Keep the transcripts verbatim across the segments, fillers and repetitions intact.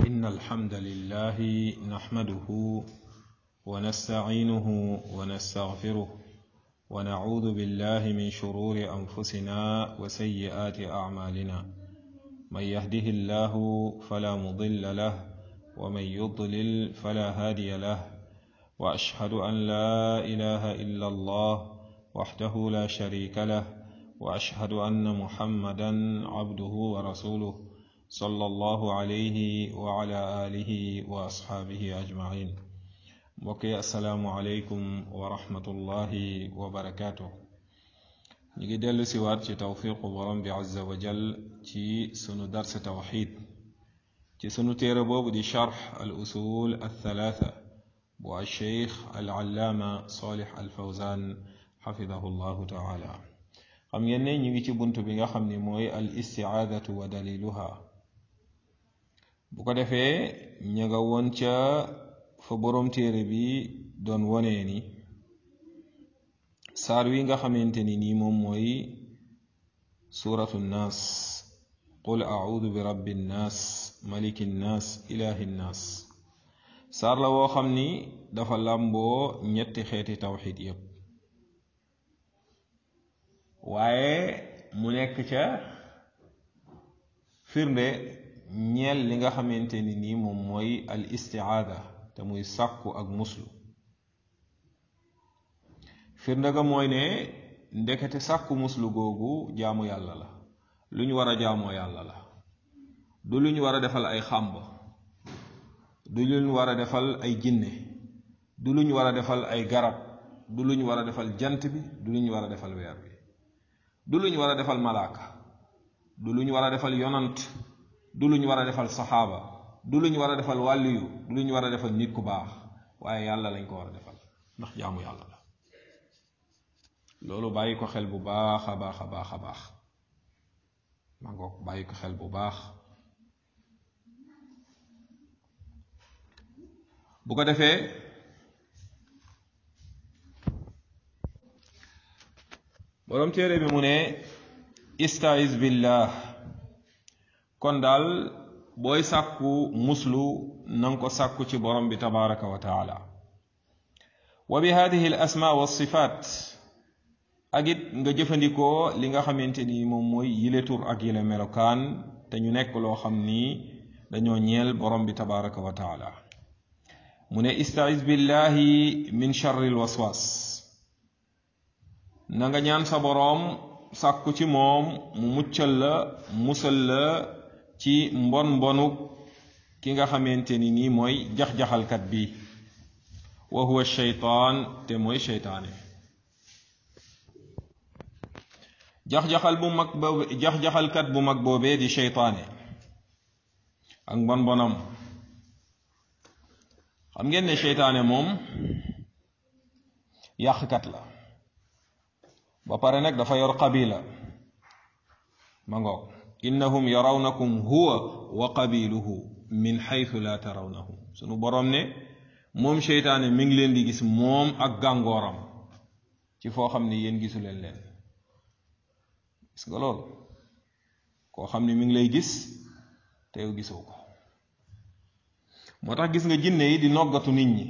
إن الحمد لله نحمده ونستعينه ونستغفره ونعوذ بالله من شرور أنفسنا وسيئات أعمالنا من يهده الله فلا مضل له ومن يضلل فلا هادي له وأشهد أن لا إله إلا الله وحده لا شريك له وأشهد أن محمدا عبده ورسوله صلى الله عليه وعلى آله وأصحابه أجمعين. بقي السلام عليكم ورحمة الله وبركاته. نيجي دلو سوات ci tawfiq borom bi azza wa jal ci sunu dars tawhid ci sunu téré bobu di sharh al usul al thalatha bu al sheikh al allama salih al fawzan hafidahu allah ta'ala. xam ngeen ne ñu ngi ci buntu bi nga xam ni mooy al isti'adatu wa daliluha. bu ko defee ña nga woon ca fa borom téere bi doon wonee ni saar wi nga xamante ni nii moom mooy suratu nnaas qul a'udhu bi rabbi nnaas maliki nnaas ilahi nnaas saar la woo xam ni dafa làmboo ñetti xeeti tawxid yépp waaye mu nekk ca firnde ñeel li nga xamante ni nii moom mooy al istiaada te muy sàkku ak muslu. firnde ga mooy ne ndekete sàkku muslu googu jaamu yàlla la lu ñu war a jaamoo yàlla la du lu ñu war a defal ay xàmb du lu ñu war a defal ay jinne du lu ñu war a defal ay garab du lu ñu war a defal jant bi du lu ñu war a defal weer bi du lu ñu war a defal malaaka du lu ñu war a defal yonant du lu ñu war a defal saxaaba du lu ñu war a defal wàlliyu du lu ñu war a defal nit ku baax waaye yàlla lañ ko war a defal ndax jaamu yàlla la. loolu bàyyi ko xel bu baax a baax a baax a baax maa ngoog bàyyi ko xel bu baax. bu ko defee boroom téere bi mu ne istaiz billah kon daal booy sàkku muslu nanga ko sàkku ci borom bi tabaraka wa taala wa bi hadihi al asma wa sifat ak it nga jëfandikoo li nga xamante ni moom mooy yile tur ak yile melokaan te ñu nekk loo xam ni dañoo ñeel borom bi tabaraka wa taala mu ne istaiz billahi min charri al waswas na nga ñaan sa boroom sàkku ci moom mu muccal la musal la ci mbon mbonu ki nga xamante ni nii mooy jax-jaxalkat bi wa huwa shaytaan te mooy sheytaane. jax-jaxal bu mag boobu jax-jaxalkat bu mag boobee di sheytaane ak mbon mbonam xam ngeen ne sheytaane moom yàqkat la ba pare nag dafa yor qabila ma ngoog innahum yarawnakum huwa wa qabiluhu min xaytu la tarawnahum sunu boroom ne moom seytaane mi ngi leen di gis moom ak gàngooram ci foo xam ne yéen gisu leen leen. gis nga loolu koo xam ne mi ngi lay gis te yow gisoo ko. moo tax gis nga jinne yi di noggatu nit ñi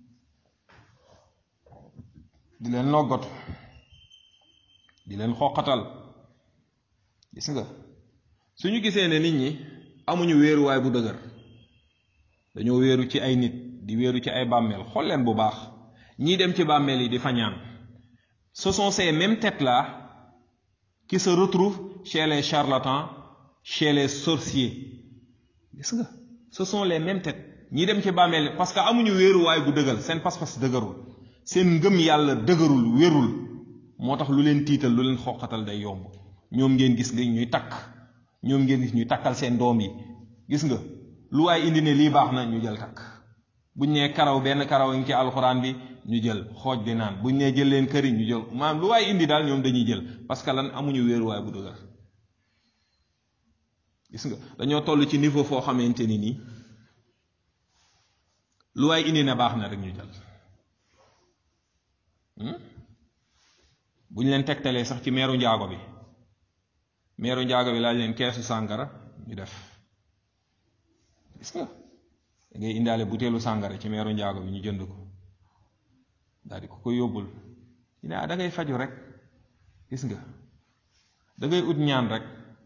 di leen noggatu di leen xoqatal. gis nga suñu gisee ne nit ñi amuñu wéeruwaay bu dëgër dañoo wéeru ci ay nit di wéeru ci ay bàmmeel xool leen bu baax ñii dem ci bàmmeel yi di fañaan ce sont ces mêmes têtes-là qui se retrouvent chez les charlatans chez les sorciers. gis nga ce sont les mêmes têtes ñii dem ci bàmmeel yi parce que amuñu wéeruwaay bu dëgër seen pas-pas dëgërul seen ngëm yàlla dëgërul wérul moo tax lu leen tiital lu leen xoqatal day yomb. ñoom ngeen gis nga ñuy takk ñoom ngeen gis ñuy takkal seen doom yi. gis nga lu waay indi ne lii baax na ñu jël takk buñ nee karaw benn karaw ngi ci alxuraan bi ñu jël xooj di naan buñ nee jël leen këriñ ñu jël maanaam lu waay indi daal ñoom dañuy jël parce que lan amuñu wéeruwaay bu dëgër. gis nga dañoo toll ci niveau foo xamante ni nii lu waay indi ne baax na rek ñu jël. buñ leen tegtalee sax ci meeru njaago bi meeru njaago bi laaj leen keesu sàngara ñu def gis nga da ngay indaale butéelu sàngara ci meeru njaago bi ñu jënd ko daal di ko ko yóbbul ñu ne ah da ngay faju rek gis nga da ngay ut ñaan rek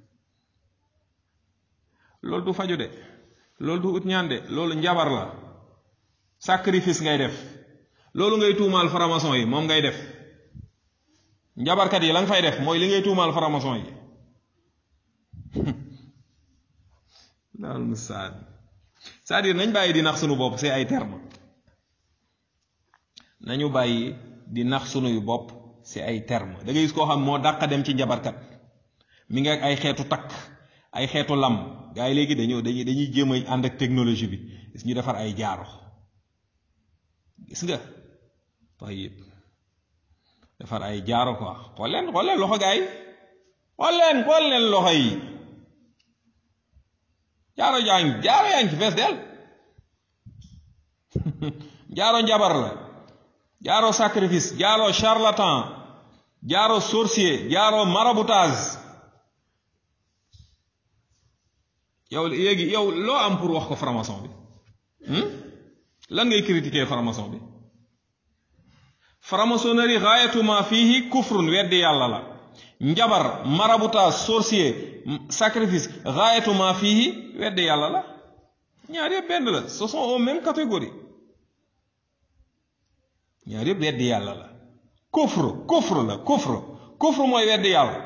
loolu du faju de loolu du ut ñaan de loolu njabar la sacrifice ngay def loolu ngay tuumaal franc-maçon yi moom ngay def njabarkat yi la nga fay def mooy li ngay tuumaal franc-maçon yi daal mustaan c'est-à-dire nañ bàyyi di nax sunu bopp c'est ay termes nañu bàyyi di nax sunuy bopp c'est ay termes da ngay gis koo xam moo dàq dem ci njabarkat mi ngi ak ay xeetu takk ay xeetu lam gaa yi léegi dañoo dañuy dañuy jéem a ànd ak technologie bi gis ñu defar ay jaaro gis nga tayib defar ay jaaro quoi xool leen xool leen loxo gaa yi xool leen xool leen loxo yi jaaro jàng jaaro yaa ngi ci fees del jaaro njabar la jaaro sacrifice jaaro charlatan jaaro sorcier jaaro maraboutage yow léegi yow loo am pour wax ko franc-maçon bi lan ngay critiquer franc-maçon bi franc-maçonnerie gaayatu ma fihi kufrun weddi yàlla la njabar maraboutage sorcier sacrifice gaayatu ma fihi weddi yàlla la ñaar yëpp benn la ce sont aux mêmes catégories ñaar yëpp weddi yàlla la kufru kufru la kufru kufru mooy weddi yàlla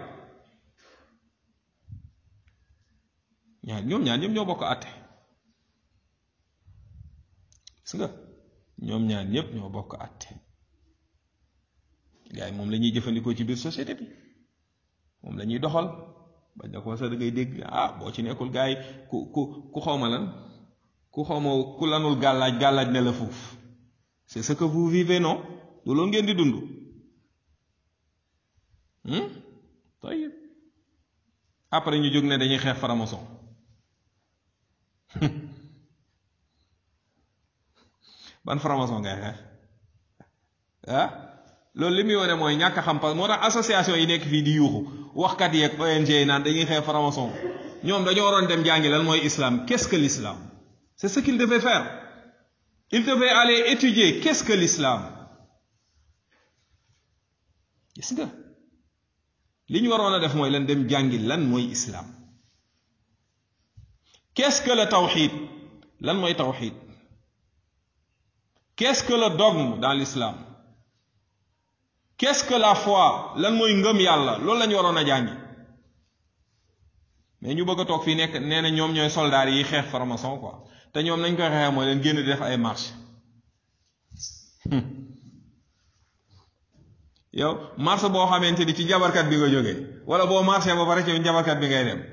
ñaar ñoom ñaar ñëpp ñoo bokk àtte gis nga ñoom ñaar ñëpp ñoo bokk àtte gars yi moom la ñuy jëfandikoo ci biir société bi moom la ñuy doxal bañ na ko sax da ngay dégg ah boo ci nekkul gars yi ku ku ku xawma lan ku xawma ku lanul gàllaaj gàllaaj ne la fuuf c'est ce que vous vivez non du loolu ngeen di dund tayib après ñu jóg ne dañuy xeex franc-maçon ban franc-maçon ngay xeex ah loolu li muy wone mooy ñàkk a xam parce moo tax association yi nekk fii di yuuxu waxkat yi ak O N G yi naan dañuy xeex franc-maçon ñoom dañoo waroon dem jàngi lan mooy islam qu'est-ce que l'islam c'est ce qu'il devait faire il devait aller étudier qu'est-ce que l'islam gis nga li ñu waroon a def mooy lan dem jàngi lan mooy islam qu'est-ce que le tawhid lan mooy tawhid qu'est-ce que le dogme dans l'islam qu'est-ce que la foi lan mooy ngëm yàlla loolu la ñu waroon a jàngi mais ñu bëgg a toog fii nekk nee na ñoom ñooy soldats yi xeex franc-maçon quoi te ñoom nañ koy xeexee mooy leen génn di def ay marche yow marche boo xamante ni ci jabarkat bi nga jógee wala boo marché ba pare ci jabarkat bi ngay dem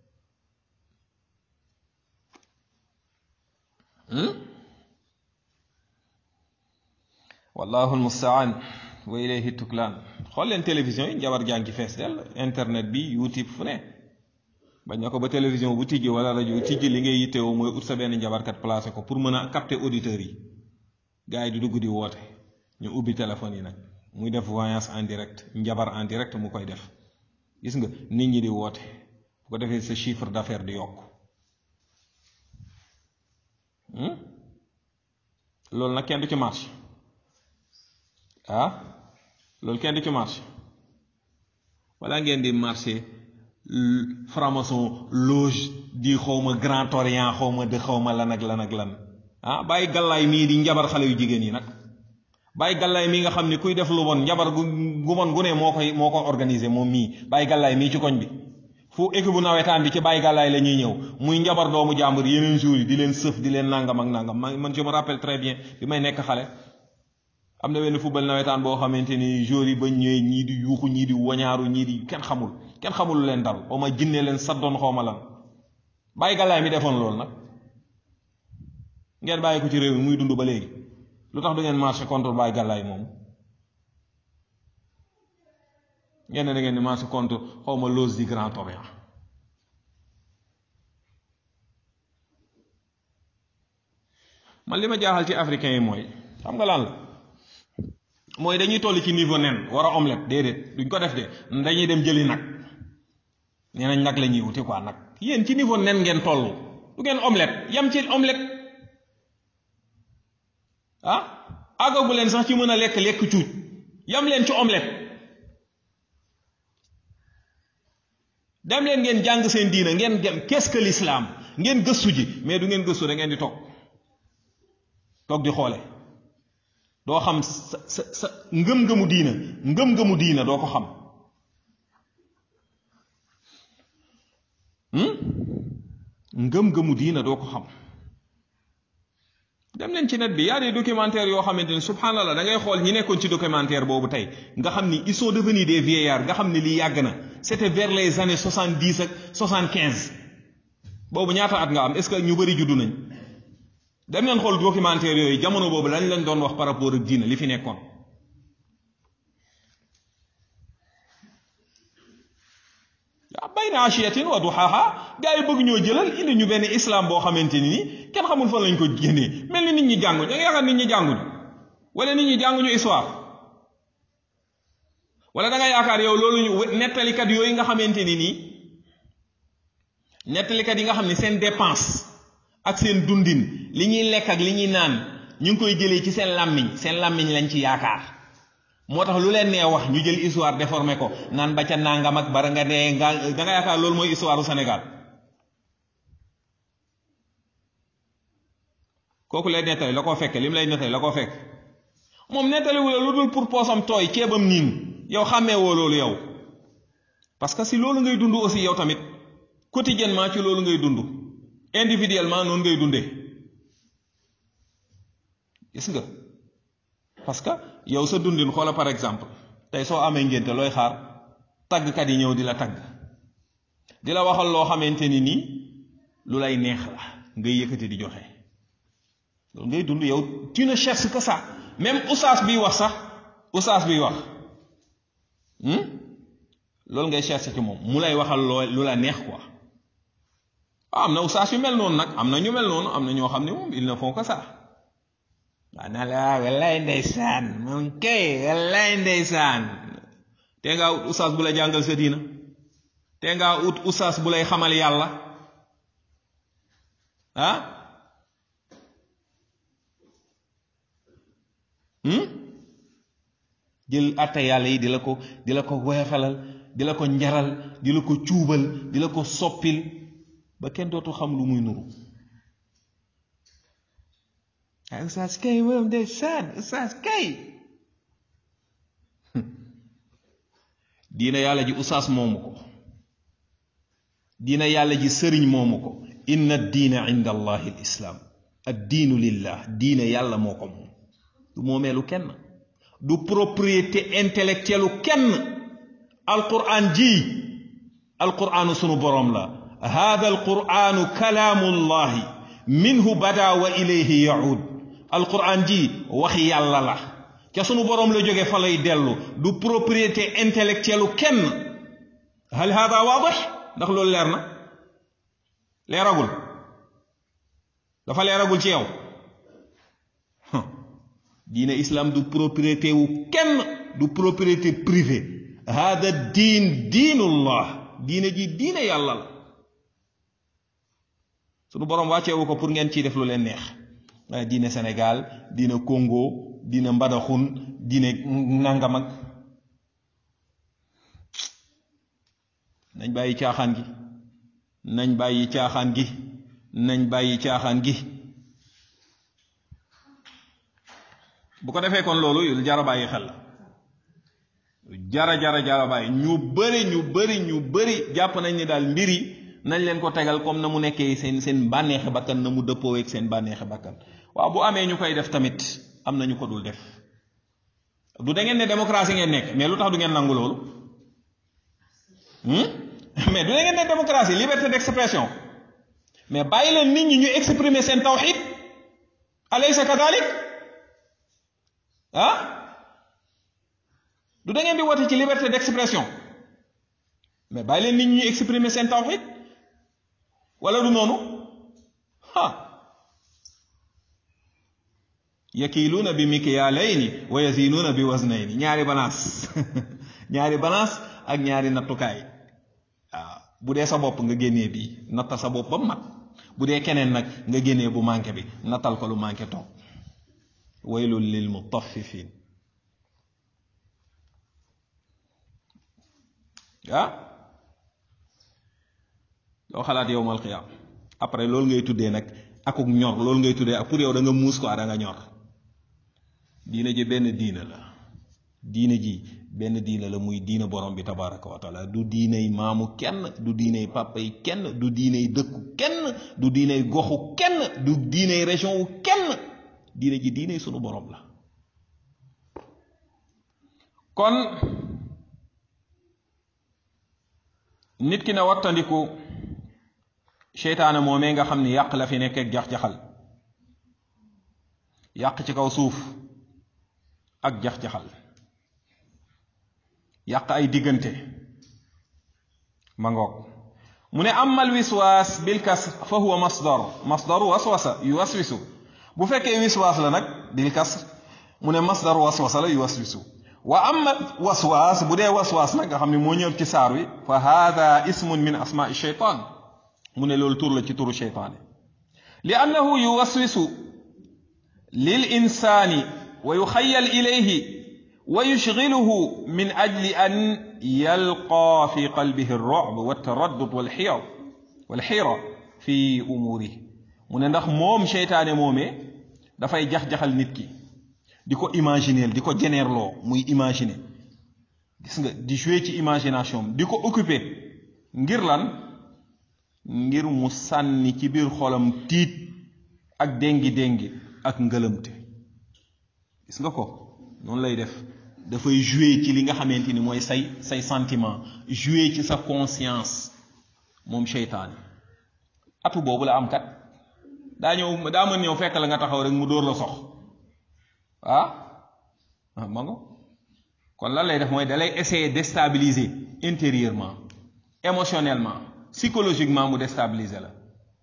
wallahu almustaan wa ilayhi tuklaan xool leen télévision yi njabar jàng ci fees del internet bi youtube fu ne bañ na ko ba télévision bu tijji wala rajo bu tijji li ngay yittewoo mooy ut sa benn njabarkat placé ko pour mën a capter auditeurs yi gars yi di dugg di woote ñu ubbi téléphone yi nag muy def voyance en direct njabar en direct mu koy def gis nga nit ñi di woote bu ko defee sa chiffre d'affaires di yokk loolu nag kenn du ci marché ah loolu kenn du ci marché wala ngeen di marché franc-maçon loge di xawma Grand Orient xawma de xawma lan ak lan ak lan ah bàyyi gàllaay mii di njabar xale yu jigéen yi nag bàyyi gàllaay mii nga xam ni kuy def lu bon njabar gu gu bon gu ne moo koy moo ko organisé moom mii bàyyi gàllaay mii ci koñ bi fu équipe bu nawetaan bi ci bàyyi gàllaay la ñuy ñëw muy njabar doomu jàmbur yeneen jours yi di leen sëf di leen nangam ak nangam man je me rappelle très bien bi may nekk xale am na wenn football nawetaan boo xamante ni joueurs yi ba ñëwee ñii di yuuxu ñii di wañaaru ñii di kenn xamul kenn xamul lu leen dal xaw ma jinne leen saddoon xaw ma lan bàyyi gàllaay mi defoon loolu nag ngeen bàyyi ko ci réew mi muy dund ba léegi lu tax du ngeen marché contre bàyyi gàllaay moom ngeen ne da ngeen di marché contre xaw ma loge du Grand Orient man li ma jaaxal ci africain yi mooy xam nga lan la mooy dañuy toll ci niveau nen war a omelette déedéet duñ ko def de dañuy dem jëli nag nee nañ nag la ñuy wuti quoi nag yéen ci niveau nen ngeen toll du ngeen omelette yam ci omelette ah àggagu leen sax ci mën a lekk lekk cuuj yam leen ci omelette dem leen ngeen jàng seen diina ngeen dem qu'est-ce que l'islam ngeen gëstu ji mais du ngeen gëstu da ngeen di toog toog di xoole doo xam sa sa sa ngëm-ngëmu diina ngëm-ngëmu diina doo ko xam ngëm-ngëmu diina doo ko xam dem leen ci net bi y a des documentaires yoo xamante ni subhanallah da ngay xool ñi nekkoon ci documentaire boobu tey nga xam ni ils sont devenus des vieillards nga xam ni lii yàgg na c'était vers les années soixante-dix ak soixante-quinze boobu ñaata at nga am est-ce que ñu bëri juddu nañ dem leen xool documentaire yooyu jamono boobu lañ leen doon wax par rapport ak diina li fi nekkoon yaa bayna ashiyatin wa duhaha gaa yi bëgg ñoo jëlal indi ñu benn islam boo xamante ni nii kenn xamul fan lañ ko génnee mel ni nit ñi jànguñu da nga yaakaar nit ñi jànguñu wala nit ñi jànguñu histoire wala da nga yaakaar yow loolu ñu nettalikat yooyu nga xamante ni nii nettalikat yi nga xam ne seen dépense ak seen dundin li ñuy lekk ak li ñuy naan ñu ngi koy jëlee ci seen làmmiñ seen làmmiñ lañ ci yaakaar moo tax lu leen nee wax ñu jël histoire déformé ko naan ba ca nangam ak bara nga nee nga da nga yaakaar loolu mooy histoire u Sénégal kooku lay nettali la koo fekke li mu lay nettali la koo fekk moom nettali wu la lu dul pour poosam tooy ceebam niin yow xàmmee woo loolu yow parce que si loolu ngay dund aussi yow tamit quotidiennement ci loolu ngay dund individuellement noonu ngay dundee gis nga parce que yow sa dundin xoola par exemple tey soo amee ngénte looy xaar tàggkat yi ñëw di la tagg di la waxal loo xamante ni nii lu lay neex la ngay yëkkati di joxe loolu ngay dund yow tu ne cherches que ça même oustaz biy wax sax oustaz biy wax loolu ngay chercher ci moom mu lay waxal loo lu la neex quoi ah am na oustaz yu mel noonu nag am na ñu mel noonu am na ñoo xam ne moom ils ne font que ça waa na la wallaay ndeysaan moom kay wallaay ndeysaan te ngaa ut oustaz bu la jàngal sa diina te ngaa ut oustaz bu lay xamal yàlla ah jël atte yàlla yi di la ko di la ko weexalal di la ko njaral di la ko cuubal di la ko soppil ba kenn dootu xam lu muy nuru ah oustaz kay moom de saan oustaz kay diina yàlla ji oustaz moomu ko diina yàlla ji sëriñ moomu ko inna diina inda allahi al islam ad diinu lillah diina yàlla moo ko moom du moomeelu kenn du propriété intellectuelle kenn alquran ji alquranu sunu boroom la hada alquranu kalaamullahi minhu bada wa ilayhi yaud alquran ji waxi yàlla la ca sunu boroom la jóge fa lay dellu du propriété intellectuelle kenn hal hada waadix ndax loolu leer na leeragul dafa leeragul ci yow diine islam du propriété wu kenn du propriété privée hada diin diinullah diine ji diine yàlla la sunu boroom wàcceewu ko pour ngeen ciy def lu leen neex waaye diine Sénégal diine Congo diine Mbadaxun diine nangam ak nañ bàyyi caaxaan gi nañ bàyyi caaxaan gi nañ bàyyi caaxaan gi bu ko defee kon loolu lu jara bàyyi xel la jara jara jara bàyyi ñu bëri ñu bëri ñu bëri jàpp nañ ni daal mbir yi nañ leen ko tegal comme na mu nekkee seen seen bànneexe bakkan na mu dëppoo ak seen bànneexe bakkan waaw bu amee ñu koy def tamit am na ñu ko dul def du da ngeen ne démocratie ngeen nekk mais lu tax du ngeen nangu loolu mais du da ngeen ne démocratie liberté d'expression mais bàyyi leen nit ñi ñu exprimer seen tawhid alaysa kadalik ah du da ngeen di wote ci liberté d'expression mais bàyyi leen nit ñi ñu exprimer seen tawhid wala du noonu ha yakiluuna bi mikyaalayni wa yazinuuna bi waznayni ñaari balance ñaari balance ak ñaari nattukaay waaw bu dee sa bopp nga génnee bii natta sa bopp ba mat bu dee keneen nag nga génnee bu manqué bi natal ko lu manqué toog waylul lil mutaffifin ah doo xalaat yowmal qiyaam après loolu ngay tuddee nag akuk ñor loolu ngay tuddee ak pour yow da nga muus quoi da nga ñor diina ji benn diina la diina ji benn diina la muy diina borom bi tabaraka wa taala du diinay maamu kenn du diinay papa yi kenn du diinay dëkku kenn du diinay goxu kenn du diinay région wu kenn diina ji diinay sunu borom la kon nit ki na wattandiku seytaane moomee nga xam ni yàq la fi nekk ak jax-jaxal yàq ci kaw suuf ak jax-jaxal yàq ay diggante ma ngoog mu ne amal wiswaas bil kasr fa huwa masdar masdaru waswasa yuwaswisu bu fekkee wiswaas la nag bil kasr mu ne masdar waswasa la yuwaswisu wa amma waswaas bu dee waswaas nag nga xam ne moo ñëw ci saar wi fa hada ismun min asmaai shaytaan mu ne loolu tur la ci turu shaytaane li annahu yuwaswisu lil insaani wa yuxayyal ilayhi wa yushghiluhu min ajli an yalqa fi qalbihi ar-ru'b wa at-taraddud wal hiyra wal hiyra fi umurihi mu ne ndax moom shaytaane moomee dafay jax-jaxal nit ki di ko imaginer di ko jeneerloo muy imaginer gis nga di jouer ci imagination di ko occuper ngir lan ngir mu sànni ci biir xolam tiit ak déngi-déngi ak ngëlëmte gis nga ko noonu lay def dafay jouer ci li nga xamante ni mooy say say sentiment jouer ci sa conscience moom seytaane atu boobu la am kat daa ñëw daa mën ñëw fekk la nga taxaw rek mu dóor la sox ah ah ma nga kon lan lay def mooy da lay essayer déstabiliser intérieurement émotionnellement psychologiquement mu déstabiliser la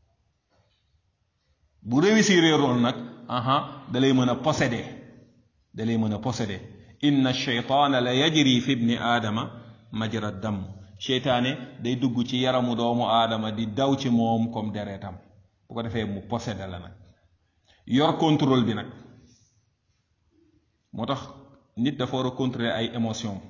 bu réussir loolu nag aha da lay mën a posséder da lay mën a posséder inna shaytaana la yajri fi ibni aadama majra dam seytaane day dugg ci yaramu doomu aadama di daw ci moom comme deretam bu ko defee mu posséder la nag yor contrôle bi nag moo tax nit dafa war a contrôler ay émotion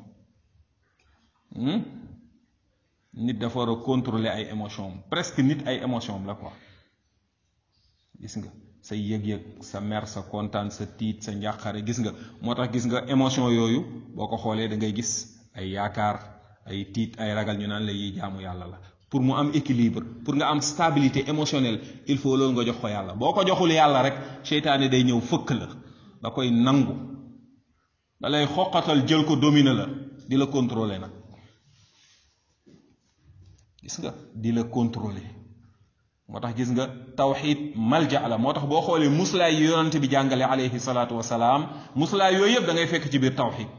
nit dafa war a contrôler ay émotion presque nit ay émotion la quoi gis nga sa yëg-yëg sa mer sa kontaan sa tiit sa njàqare gis nga moo tax gis nga émotion yooyu boo ko xoolee da ngay gis ay yaakaar ay tiit ay ragal ñu naan la yi jaamu yàlla la pour mu am équilibre pour nga am stabilité émotionnelle il faut loolu nga jox ko yàlla boo ko joxul yàlla rek seytaane day ñëw fëkk la da koy nangu da lay xoqatal jël ko dominer la di la contrôler nag gis nga di la contrôler moo tax gis nga tawxid malja la moo tax boo xoolee muslaay yi yonent bi jàngale alayhi salaatu wasalaam muslaay yooyu yëpp da ngay fekk ci biir tawxid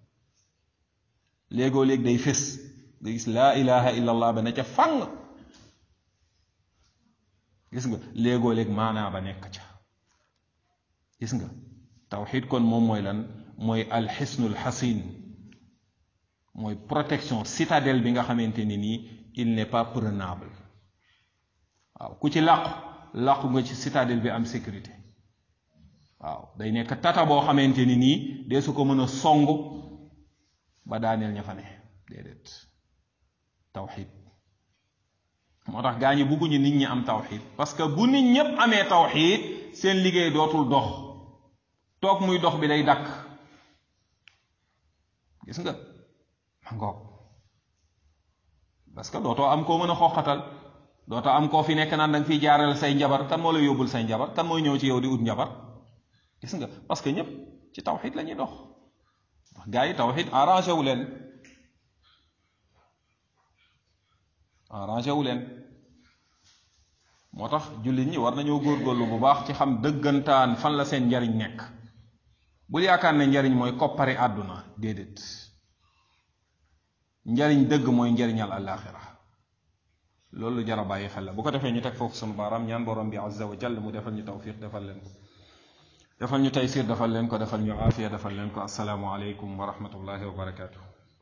léegoo léeg day fés nga gis laa ilaha illa allah ba ne ca fang gis nga léegoo léeg maanaa ba nekk ca gis nga tawxid kon moom mooy lan mooy alxisnul xasin mooy protection citadelle bi nga xamante ni nii il n'est pas prenable waaw ku ci làqu làqu nga ci citadelle bi am sécurité waaw day nekk tata boo xamante ni nii dee su ko mën a song ba daaneel ña fa ne déedéet tawxid moo tax gaa ñi bugguñu nit ñi am tawxid parce que bu nit ñépp amee tawxid seen liggéey dootul dox toog muy dox bi day dakk gis nga ma ngoog parce que dootoo am koo mën a xoqatal dootoo am koo fi nekk naan da nga fiy jaaral say njabar kan moo lay yóbbul say njabar kan mooy ñëw ci yow di ut njabar gis nga parce que ñépp ci tawxid la ñuy dox ndax gaa yi tawxid arrangé wu leen arrangé wu leen moo tax jullit ñi war nañoo góorgóorlu bu baax ci xam dëggantaan fan la seen njariñ nekk bul yaakaar ne njariñ mooy koppari àdduna déedéet njariñ dëgg mooy njariñal àllaaxira loolu lu jar a bàyyi xel la bu ko defee ñu teg foofu sunu baaraam ñaan borom bi azza wa jalla mu defal ñu tawfiq defal leen ko defal ñu taysir defal leen ko defal ñu aafiya defal leen ko assalaamu aleykum wa rahmatullahi wa barakaatu